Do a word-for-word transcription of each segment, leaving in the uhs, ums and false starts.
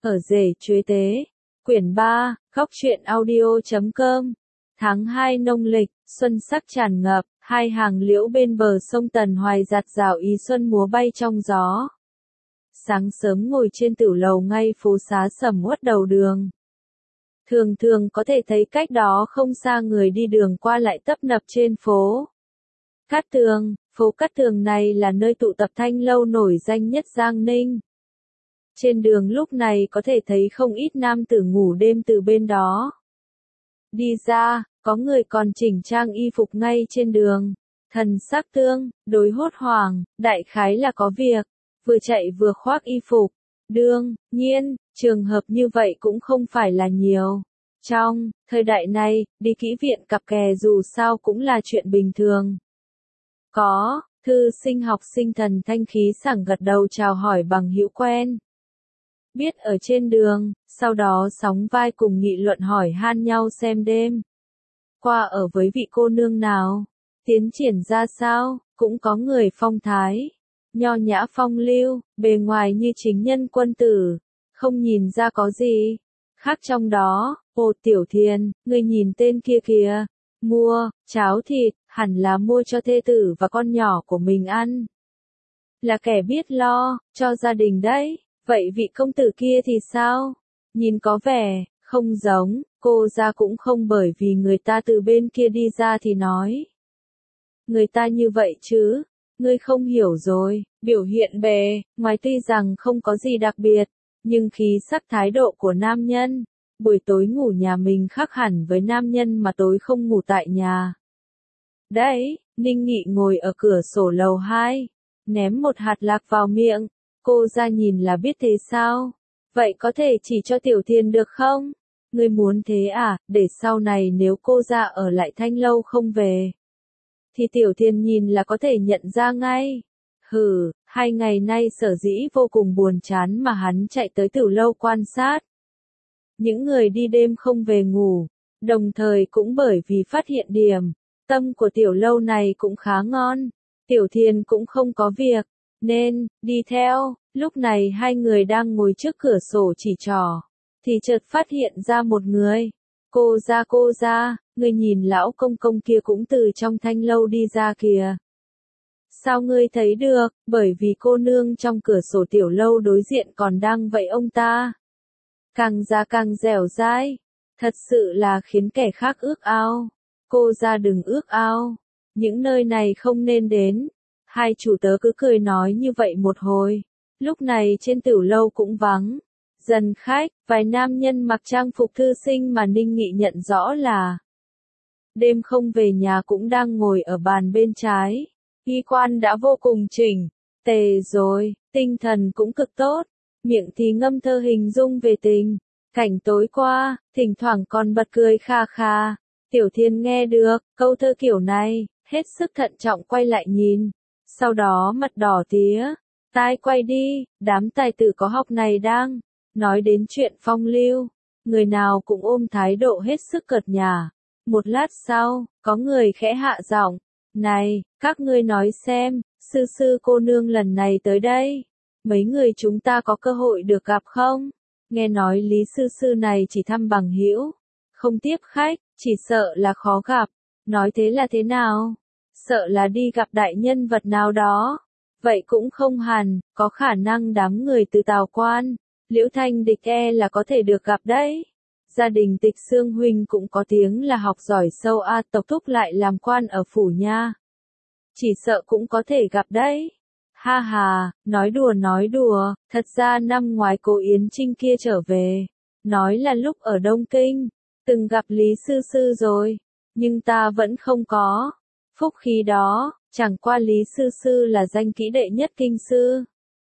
Ở rể chuế tế. Quyển ba, góc truyện audio chấm com. Tháng hai nông lịch, xuân sắc tràn ngập, hai hàng liễu bên bờ sông Tần Hoài giạt rào ý xuân múa bay trong gió. Sáng sớm ngồi trên tửu lầu ngay phố xá sầm uất đầu đường. Thường thường có thể thấy cách đó không xa người đi đường qua lại tấp nập trên phố Cát Tường. Phố Cát Tường này là nơi tụ tập thanh lâu nổi danh nhất Giang Ninh. Trên đường lúc này có thể thấy không ít nam tử ngủ đêm từ bên đó đi ra, có người còn chỉnh trang y phục ngay trên đường, thần sắc tương đối hốt hoảng, đại khái là có việc, vừa chạy vừa khoác y phục. Đương nhiên, trường hợp như vậy cũng không phải là nhiều. Trong thời đại này, đi kỹ viện cặp kè dù sao cũng là chuyện bình thường. Có thư sinh học sinh thần thanh khí sảng gật đầu chào hỏi bằng hữu quen biết ở trên đường, sau đó sóng vai cùng nghị luận hỏi han nhau xem đêm qua ở với vị cô nương nào, tiến triển ra sao. Cũng có người phong thái nho nhã phong lưu, bề ngoài như chính nhân quân tử, không nhìn ra có gì khác trong đó. Ồ Tiểu Thiền, ngươi nhìn tên kia kìa, mua cháo thịt, hẳn là mua cho thê tử và con nhỏ của mình ăn. Là kẻ biết lo cho gia đình đấy. Vậy vị công tử kia thì sao? Nhìn có vẻ không giống. Cô ra cũng không bởi vì người ta từ bên kia đi ra thì nói người ta như vậy chứ. Ngươi không hiểu rồi. Biểu hiện bề ngoài tuy rằng không có gì đặc biệt, nhưng khí sắc thái độ của nam nhân. Buổi tối ngủ nhà mình khác hẳn với nam nhân mà tối không ngủ tại nhà. Đấy, Ninh Nghị ngồi ở cửa sổ lầu hai, ném một hạt lạc vào miệng. Cô ra nhìn là biết thế sao? Vậy có thể chỉ cho Tiểu Thiền được không? Ngươi muốn thế à, để sau này nếu cô ra ở lại thanh lâu không về, thì Tiểu Thiền nhìn là có thể nhận ra ngay. Hừ, hai ngày nay sở dĩ vô cùng buồn chán mà hắn chạy tới tiểu lâu quan sát những người đi đêm không về ngủ, đồng thời cũng bởi vì phát hiện điểm tâm của tiểu lâu này cũng khá ngon. Tiểu Thiền cũng không có việc nên đi theo. Lúc này hai người đang ngồi trước cửa sổ chỉ trỏ, thì chợt phát hiện ra một người. Cô ra cô ra, ngươi nhìn lão công công kia cũng từ trong thanh lâu đi ra kìa. Sao ngươi thấy được? Bởi vì cô nương trong cửa sổ tiểu lâu đối diện còn đang vậy ông ta. Càng ra càng dẻo dai, thật sự là khiến kẻ khác ước ao. Cô ra đừng ước ao, những nơi này không nên đến. Hai chủ tớ cứ cười nói như vậy một hồi. Lúc này trên tiểu lâu cũng vắng dần khách, vài nam nhân mặc trang phục thư sinh mà Ninh Nghị nhận rõ là đêm không về nhà cũng đang ngồi ở bàn bên trái. Y quan đã vô cùng chỉnh tề rồi, tinh thần cũng cực tốt, miệng thì ngâm thơ hình dung về tình cảnh tối qua, thỉnh thoảng còn bật cười kha kha. Tiểu Thiền nghe được câu thơ kiểu này, hết sức thận trọng quay lại nhìn, sau đó mặt đỏ tía, tai quay đi. Đám tài tử có học này đang nói đến chuyện phong lưu, người nào cũng ôm thái độ hết sức cợt nhả. Một lát sau, có người khẽ hạ giọng, này, các ngươi nói xem, sư sư cô nương lần này tới đây, mấy người chúng ta có cơ hội được gặp không? Nghe nói Lý sư sư này chỉ thăm bằng hữu, không tiếp khách, chỉ sợ là khó gặp. Nói thế là thế nào? Sợ là đi gặp đại nhân vật nào đó. Vậy cũng không hẳn, có khả năng đám người từ Tào Quan, Liễu Thanh Địch e là có thể được gặp đấy. Gia đình Tịch Xương huynh cũng có tiếng là học giỏi sâu a, tộc thúc lại làm quan ở phủ nha. Chỉ sợ cũng có thể gặp đấy. Ha ha, nói đùa nói đùa, thật ra năm ngoái cô Yến Trinh kia trở về, nói là lúc ở Đông Kinh, từng gặp Lý sư sư rồi, nhưng ta vẫn không có phúc khí đó. Chẳng qua Lý sư sư là danh kỹ đệ nhất kinh sư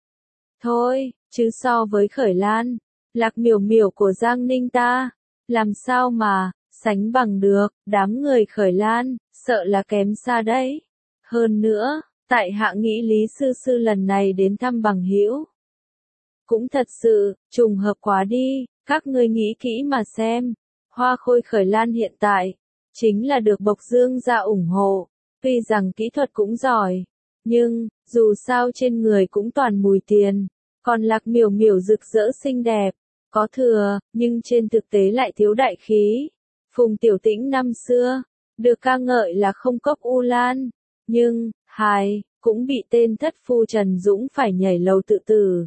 thôi, chứ so với Khởi Lan, Lạc Miểu Miểu của Giang Ninh ta, làm sao mà sánh bằng được. Đám người Khởi Lan, sợ là kém xa đấy. Hơn nữa, tại hạ nghĩ Lý sư sư lần này đến thăm bằng hữu cũng thật sự trùng hợp quá đi. Các ngươi nghĩ kỹ mà xem, Hoa Khôi Khởi Lan hiện tại chính là được Bộc Dương gia ủng hộ. Tuy rằng kỹ thuật cũng giỏi, nhưng dù sao trên người cũng toàn mùi tiền, còn Lạc Miểu Miểu rực rỡ xinh đẹp, có thừa, nhưng trên thực tế lại thiếu đại khí. Phùng Tiểu Tĩnh năm xưa, được ca ngợi là không cốc u lan, nhưng, hài, cũng bị tên thất phu Trần Dũng phải nhảy lầu tự tử.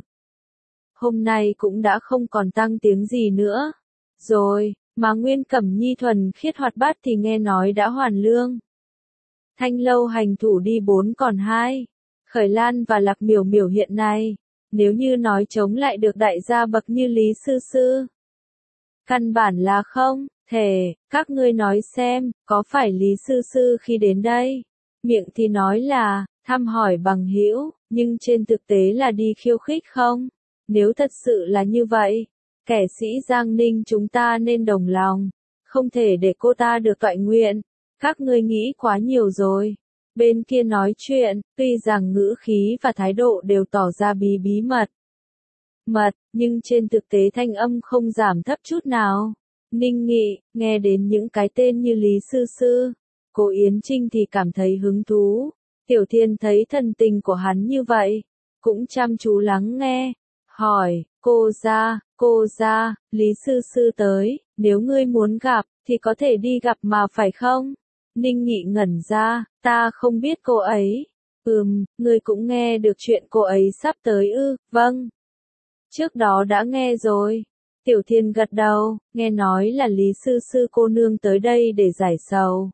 Hôm nay cũng đã không còn tăng tiếng gì nữa. Rồi, mà Nguyên Cẩm Nhi thuần khiết hoạt bát thì nghe nói đã hoàn lương. Thanh lâu hành thủ đi bốn còn hai. Khởi Lan và Lạc Miểu Miểu hiện nay, nếu như nói chống lại được đại gia bậc như Lý Sư Sư. Căn bản là không thể, các ngươi nói xem, có phải Lý Sư Sư khi đến đây, miệng thì nói là, thăm hỏi bằng hữu, nhưng trên thực tế là đi khiêu khích không? Nếu thật sự là như vậy, kẻ sĩ Giang Ninh chúng ta nên đồng lòng, không thể để cô ta được toại nguyện. Các ngươi nghĩ quá nhiều rồi. Bên kia nói chuyện, tuy rằng ngữ khí và thái độ đều tỏ ra bí bí mật. Mật, nhưng trên thực tế thanh âm không giảm thấp chút nào. Ninh Nghị, nghe đến những cái tên như Lý Sư Sư, cô Yến Trinh thì cảm thấy hứng thú. Tiểu Thiên thấy thần tình của hắn như vậy, cũng chăm chú lắng nghe, hỏi, cô ra, cô ra, Lý Sư Sư tới, nếu ngươi muốn gặp, thì có thể đi gặp mà phải không? Ninh Nghị ngẩn ra, ta không biết cô ấy. Ừm, ngươi cũng nghe được chuyện cô ấy sắp tới ư, vâng. Trước đó đã nghe rồi. Tiểu Thiên gật đầu, nghe nói là Lý Sư Sư cô nương tới đây để giải sầu.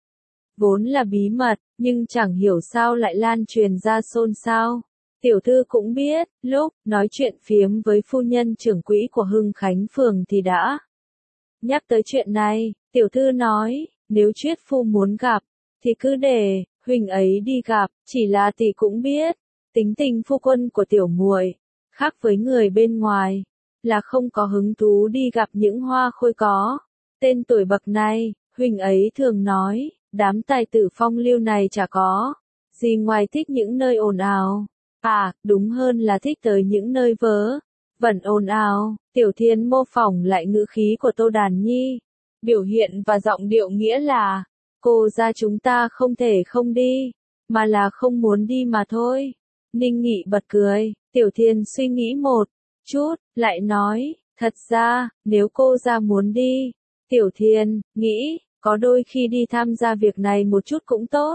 Vốn là bí mật, nhưng chẳng hiểu sao lại lan truyền ra xôn xao. Tiểu thư cũng biết, lúc nói chuyện phiếm với phu nhân trưởng quỹ của Hưng Khánh Phường thì đã nhắc tới chuyện này. Tiểu thư nói, nếu Triết Phu muốn gặp, thì cứ để huynh ấy đi gặp, chỉ là tỷ cũng biết, tính tình phu quân của tiểu muội khác với người bên ngoài, là không có hứng thú đi gặp những hoa khôi có tên tuổi bậc này. Huynh ấy thường nói, đám tài tử phong lưu này chả có gì ngoài thích những nơi ồn ào. À, đúng hơn là thích tới những nơi vớ vẩn ồn ào. Tiểu Thiên mô phỏng lại ngữ khí của Tô Đàn Nhi, biểu hiện và giọng điệu nghĩa là, cô ra chúng ta không thể không đi, mà là không muốn đi mà thôi. Ninh Nghị bật cười, Tiểu Thiên suy nghĩ một chút, lại nói, thật ra, nếu cô ra muốn đi, Tiểu Thiên, nghĩ, có đôi khi đi tham gia việc này một chút cũng tốt.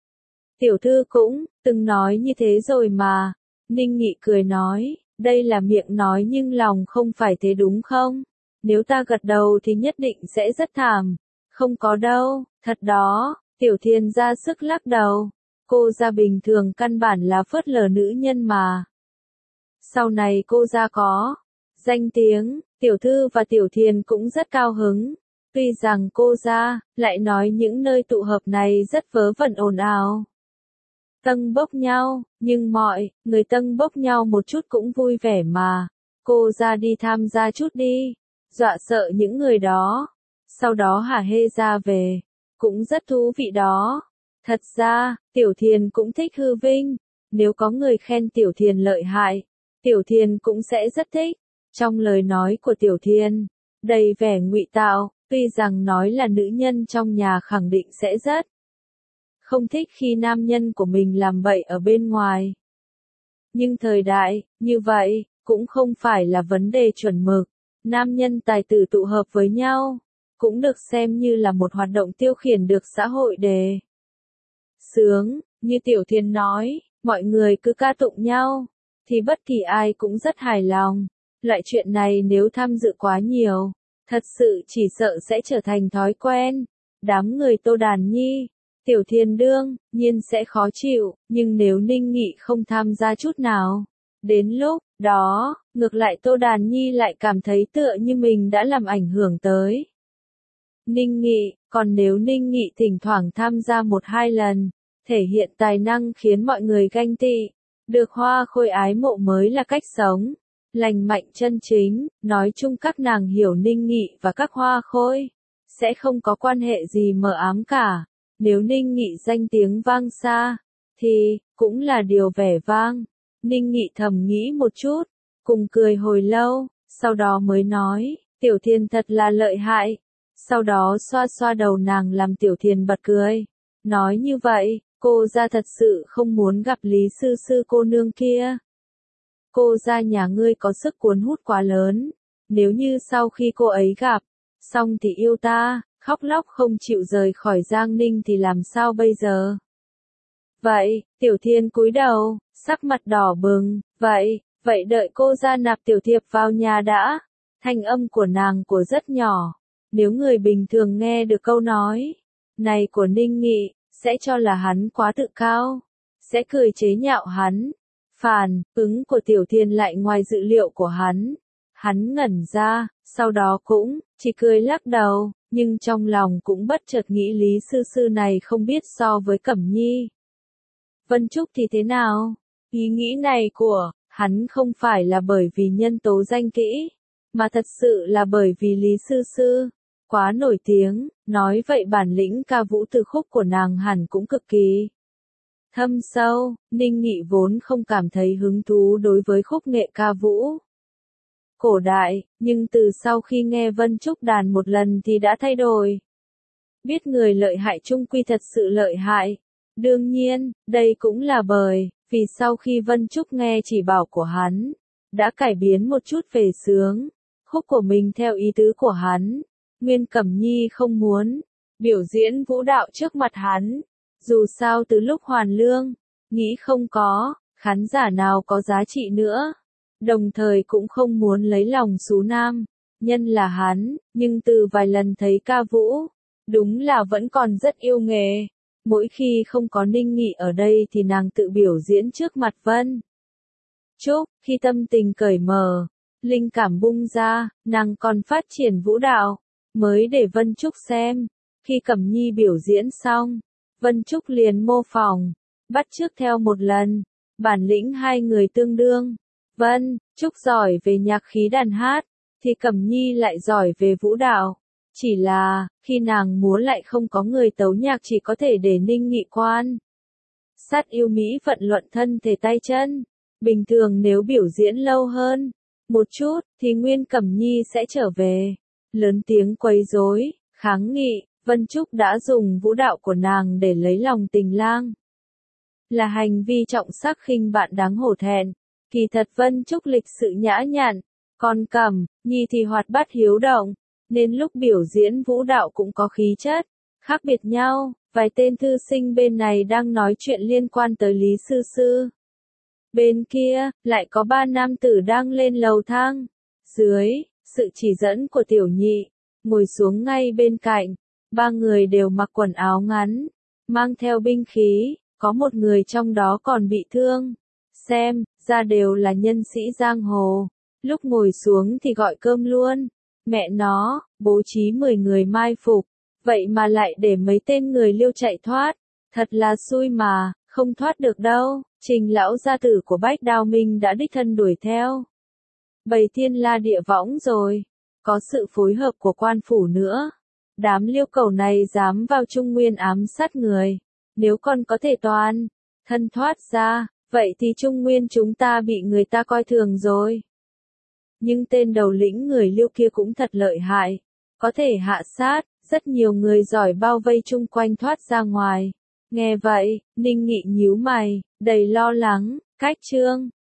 Tiểu thư cũng, từng nói như thế rồi mà. Ninh Nghị cười nói, đây là miệng nói nhưng lòng không phải thế đúng không? Nếu ta gật đầu thì nhất định sẽ rất thảm. Không có đâu, thật đó. Tiểu Thiên ra sức lắc đầu. Cô ra bình thường căn bản là phớt lờ nữ nhân mà. Sau này cô ra có danh tiếng, tiểu thư và Tiểu Thiên cũng rất cao hứng. Tuy rằng cô ra lại nói những nơi tụ hợp này rất vớ vẩn ồn ào, tâng bốc nhau, nhưng mọi người tâng bốc nhau một chút cũng vui vẻ mà. Cô ra đi tham gia chút đi, dọa sợ những người đó, sau đó hả hê ra về, cũng rất thú vị đó. Thật ra, Tiểu Thiên cũng thích hư vinh, nếu có người khen Tiểu Thiên lợi hại, Tiểu Thiên cũng sẽ rất thích. Trong lời nói của Tiểu Thiên, đầy vẻ ngụy tạo, tuy rằng nói là nữ nhân trong nhà khẳng định sẽ rất không thích khi nam nhân của mình làm bậy ở bên ngoài. Nhưng thời đại, như vậy, cũng không phải là vấn đề chuẩn mực. Nam nhân tài tử tụ hợp với nhau, cũng được xem như là một hoạt động tiêu khiển được xã hội đề sướng. Như Tiểu Thiên nói, mọi người cứ ca tụng nhau, thì bất kỳ ai cũng rất hài lòng. Loại chuyện này nếu tham dự quá nhiều, thật sự chỉ sợ sẽ trở thành thói quen. Đám người Tô Đàn Nhi, Tiểu Thiên đương nhiên sẽ khó chịu, nhưng nếu Ninh Nghị không tham gia chút nào, đến lúc đó, ngược lại Tô Đàn Nhi lại cảm thấy tựa như mình đã làm ảnh hưởng tới Ninh Nghị. Còn nếu Ninh Nghị thỉnh thoảng tham gia một hai lần, thể hiện tài năng khiến mọi người ganh tị, được hoa khôi ái mộ mới là cách sống lành mạnh chân chính. Nói chung các nàng hiểu Ninh Nghị và các hoa khôi sẽ không có quan hệ gì mờ ám cả. Nếu Ninh Nghị danh tiếng vang xa, thì cũng là điều vẻ vang. Ninh Nghị thầm nghĩ một chút, cùng cười hồi lâu, sau đó mới nói, Tiểu Thiên thật là lợi hại. Sau đó xoa xoa đầu nàng làm Tiểu Thiên bật cười. Nói như vậy, cô ra thật sự không muốn gặp Lý Sư Sư cô nương kia. Cô ra nhà ngươi có sức cuốn hút quá lớn, nếu như sau khi cô ấy gặp, xong thì yêu ta, khóc lóc không chịu rời khỏi Giang Ninh thì làm sao bây giờ? Vậy, Tiểu Thiên cúi đầu, sắc mặt đỏ bừng, vậy, vậy đợi cô ra nạp Tiểu Thiệp vào nhà đã. Thanh âm của nàng của rất nhỏ, nếu người bình thường nghe được câu nói này của Ninh Nghị, sẽ cho là hắn quá tự cao, sẽ cười chế nhạo hắn. Phản ứng của Tiểu Thiên lại ngoài dự liệu của hắn. Hắn ngẩn ra, sau đó cũng chỉ cười lắc đầu, nhưng trong lòng cũng bất chợt nghĩ Lý Sư Sư này không biết so với Cẩm Nhi Vân Trúc thì thế nào. Ý nghĩ này của hắn không phải là bởi vì nhân tố danh kỹ, mà thật sự là bởi vì Lý Sư Sư quá nổi tiếng, nói vậy bản lĩnh ca vũ từ khúc của nàng hẳn cũng cực kỳ thâm sâu. Ninh Nghị vốn không cảm thấy hứng thú đối với khúc nghệ ca vũ cổ đại, nhưng từ sau khi nghe Vân Trúc đàn một lần thì đã thay đổi. Biết người lợi hại chung quy thật sự lợi hại. Đương nhiên, đây cũng là bởi vì sau khi Vân Trúc nghe chỉ bảo của hắn, đã cải biến một chút về sướng khúc của mình theo ý tứ của hắn. Nguyên Cẩm Nhi không muốn biểu diễn vũ đạo trước mặt hắn, dù sao từ lúc hoàn lương, nghĩ không có khán giả nào có giá trị nữa, đồng thời cũng không muốn lấy lòng xú nam nhân là hắn, nhưng từ vài lần thấy ca vũ, đúng là vẫn còn rất yêu nghề. Mỗi khi không có Ninh Nghị ở đây thì nàng tự biểu diễn trước mặt Vân Trúc, khi tâm tình cởi mở, linh cảm bung ra, nàng còn phát triển vũ đạo, mới để Vân Trúc xem. Khi Cẩm Nhi biểu diễn xong, Vân Trúc liền mô phỏng, bắt chước theo một lần, bản lĩnh hai người tương đương. Vân Trúc giỏi về nhạc khí đàn hát, thì Cẩm Nhi lại giỏi về vũ đạo. Chỉ là, khi nàng múa lại không có người tấu nhạc, chỉ có thể để Ninh Nghị quan sát yêu mỹ vận luận thân thể tay chân. Bình thường nếu biểu diễn lâu hơn một chút, thì Nguyên Cẩm Nhi sẽ trở về, lớn tiếng quấy rối, kháng nghị. Vân Trúc đã dùng vũ đạo của nàng để lấy lòng tình lang, là hành vi trọng sắc khinh bạn đáng hổ thẹn. Kỳ thật Vân Trúc lịch sự nhã nhặn, còn Cẩm Nhi thì hoạt bát hiếu động, nên lúc biểu diễn vũ đạo cũng có khí chất khác biệt nhau. Vài tên thư sinh bên này đang nói chuyện liên quan tới Lý Sư Sư. Bên kia, lại có ba nam tử đang lên lầu thang. Dưới sự chỉ dẫn của Tiểu Nhị, ngồi xuống ngay bên cạnh. Ba người đều mặc quần áo ngắn, mang theo binh khí, có một người trong đó còn bị thương. Xem ra đều là nhân sĩ giang hồ. Lúc ngồi xuống thì gọi cơm luôn. Mẹ nó, bố trí mười người mai phục, vậy mà lại để mấy tên người liêu chạy thoát. Thật là xui mà, không thoát được đâu. Trình lão gia tử của Bách Đao Minh đã đích thân đuổi theo. Bầy thiên la địa võng rồi. Có sự phối hợp của quan phủ nữa. Đám liêu cầu này dám vào Trung Nguyên ám sát người. Nếu còn có thể toàn thân thoát ra, vậy thì Trung Nguyên chúng ta bị người ta coi thường rồi. Nhưng tên đầu lĩnh người liêu kia cũng thật lợi hại. Có thể hạ sát, rất nhiều người giỏi bao vây chung quanh thoát ra ngoài. Nghe vậy, Ninh Nghị nhíu mày, đầy lo lắng. Cách chương